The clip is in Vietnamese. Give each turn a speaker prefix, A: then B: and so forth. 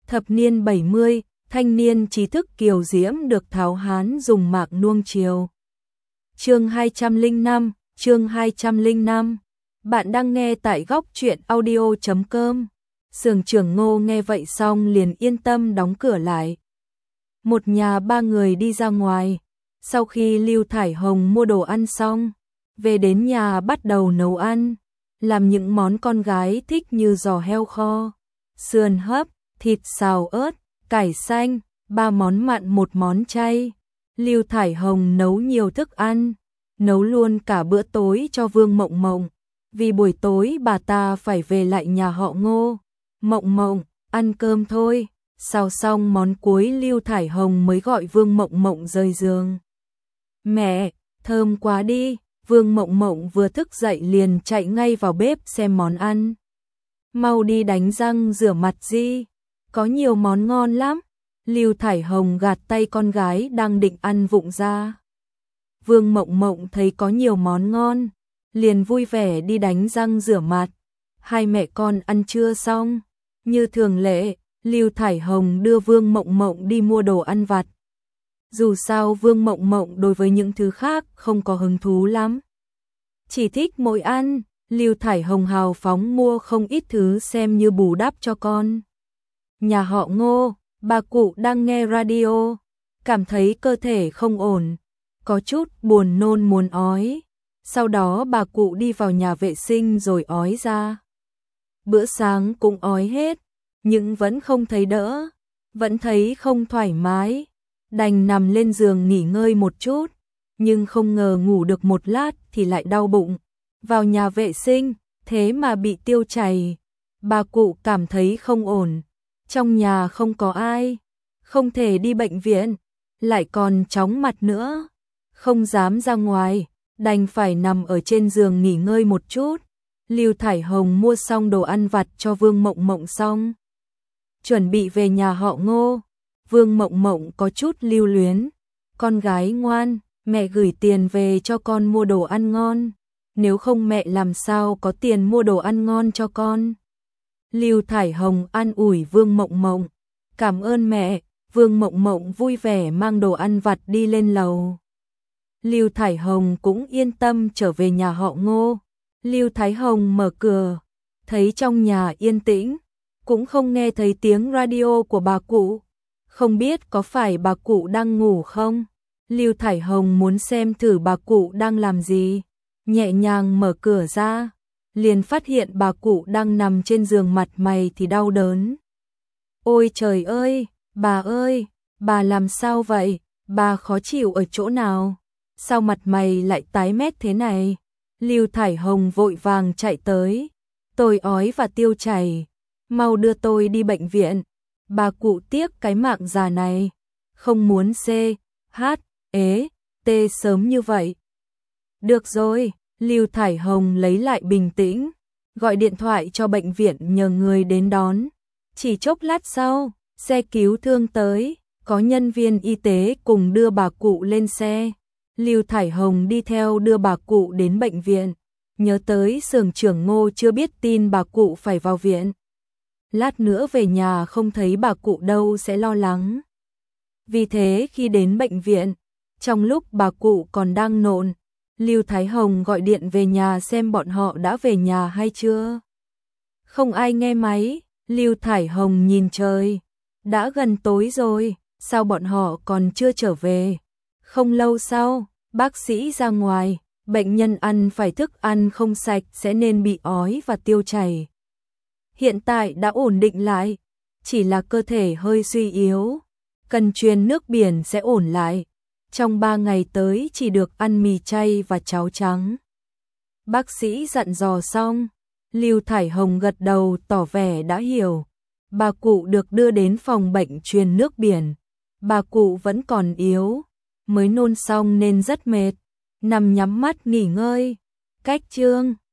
A: Thập niên 70, thanh niên trí thức kiều diễm được tháo hán dùng mạc nuông chiều. Chương 205, chương 205. Bạn đang nghe tại góc truyện audio.com. Sưởng trưởng Ngô nghe vậy xong liền yên tâm đóng cửa lại. Một nhà ba người đi ra ngoài. Sau khi Lưu Thải Hồng mua đồ ăn xong, về đến nhà bắt đầu nấu ăn, làm những món con gái thích như giò heo kho, sườn hấp, thịt xào ớt, cải xanh, 3 món mặn 1 món chay. Lưu Thải Hồng nấu nhiều thức ăn, nấu luôn cả bữa tối cho Vương Mộng Mộng, vì buổi tối bà ta phải về lại nhà họ Ngô. Mộng Mộng, ăn cơm thôi. Xào xong món cuối Lưu Thải Hồng mới gọi Vương Mộng Mộng rời giường. Mẹ, thơm quá đi. Vương Mộng Mộng vừa thức dậy liền chạy ngay vào bếp xem món ăn. Mau đi đánh răng rửa mặt đi, có nhiều món ngon lắm. Lưu Thải Hồng gạt tay con gái đang định ăn vụng ra. Vương Mộng Mộng thấy có nhiều món ngon, liền vui vẻ đi đánh răng rửa mặt. Hai mẹ con ăn trưa xong, như thường lệ, Lưu Thải Hồng đưa Vương Mộng Mộng đi mua đồ ăn vặt. Dù sao Vương Mộng Mộng đối với những thứ khác không có hứng thú lắm, chỉ thích mỗi ăn. Lưu Thải Hồng hào phóng mua không ít thứ xem như bù đắp cho con. Nhà họ Ngô, bà cụ đang nghe radio, cảm thấy cơ thể không ổn, có chút buồn nôn muốn ói. Sau đó bà cụ đi vào nhà vệ sinh rồi ói ra. Bữa sáng cũng ói hết, nhưng vẫn không thấy đỡ, vẫn thấy không thoải mái, đành nằm lên giường nghỉ ngơi một chút, nhưng không ngờ ngủ được một lát thì lại đau bụng. Vào nhà vệ sinh, thế mà bị tiêu chảy. Bà cụ cảm thấy không ổn, trong nhà không có ai, không thể đi bệnh viện, lại còn chóng mặt nữa, không dám ra ngoài, đành phải nằm ở trên giường nghỉ ngơi một chút. Lưu Thải Hồng mua xong đồ ăn vặt cho Vương Mộng Mộng xong, chuẩn bị về nhà họ Ngô. Vương Mộng Mộng có chút lưu luyến, con gái ngoan, mẹ gửi tiền về cho con mua đồ ăn ngon, nếu không mẹ làm sao có tiền mua đồ ăn ngon cho con. Lưu Thải Hồng an ủi Vương Mộng Mộng, cảm ơn mẹ. Vương Mộng Mộng vui vẻ mang đồ ăn vặt đi lên lầu. Lưu Thải Hồng cũng yên tâm trở về nhà họ Ngô. Lưu Thái Hồng mở cửa, thấy trong nhà yên tĩnh, cũng không nghe thấy tiếng radio của bà cụ. Không biết có phải bà cụ đang ngủ không? Lưu Thải Hồng muốn xem thử bà cụ đang làm gì. Nhẹ nhàng mở cửa ra, liền phát hiện bà cụ đang nằm trên giường, mặt mày thì đau đớn. Ôi trời ơi, bà làm sao vậy? Bà khó chịu ở chỗ nào? Sao mặt mày lại tái mét thế này? Lưu Thải Hồng vội vàng chạy tới. Tôi ói và tiêu chảy, mau đưa tôi đi bệnh viện. Bà cụ tiếc cái mạng già này, không muốn CHT sớm như vậy. Được rồi, Lưu Thải Hồng lấy lại bình tĩnh, gọi điện thoại cho bệnh viện nhờ người đến đón. Chỉ chốc lát sau, xe cứu thương tới, có nhân viên y tế cùng đưa bà cụ lên xe. Lưu Thải Hồng đi theo đưa bà cụ đến bệnh viện, nhớ tới xưởng trưởng Ngô chưa biết tin bà cụ phải vào viện. Lát nữa về nhà không thấy bà cụ đâu sẽ lo lắng. Vì thế khi đến bệnh viện, trong lúc bà cụ còn đang nôn, Lưu Thái Hồng gọi điện về nhà xem bọn họ đã về nhà hay chưa. Không ai nghe máy. Lưu Thải Hồng nhìn trời, đã gần tối rồi, sao bọn họ còn chưa trở về? Không lâu sau, bác sĩ ra ngoài, bệnh nhân ăn phải thức ăn không sạch sẽ nên bị ói và tiêu chảy. Hiện tại đã ổn định lại, chỉ là cơ thể hơi suy yếu, cần truyền nước biển sẽ ổn lại. Trong 3 ngày tới chỉ được ăn mì chay và cháo trắng. Bác sĩ dặn dò xong, Lưu Thải Hồng gật đầu tỏ vẻ đã hiểu. Bà cụ được đưa đến phòng bệnh truyền nước biển. Bà cụ vẫn còn yếu, mới nôn xong nên rất mệt, nằm nhắm mắt nghỉ ngơi. Cách chương